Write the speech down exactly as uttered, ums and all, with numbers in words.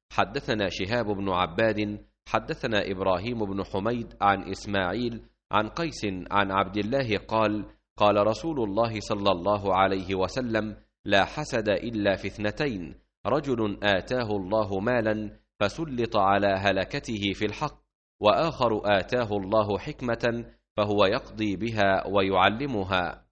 حدثنا شهاب بن عباد حدثنا إبراهيم بن حميد عن إسماعيل عن قيس عن عبد الله قال قال رسول الله صلى الله عليه وسلم: لا حسد إلا في اثنتين: رجل آتاه الله مالا فسلط على هلكته في الحق، وآخر آتاه الله حكمة فهو يقضي بها ويعلمها.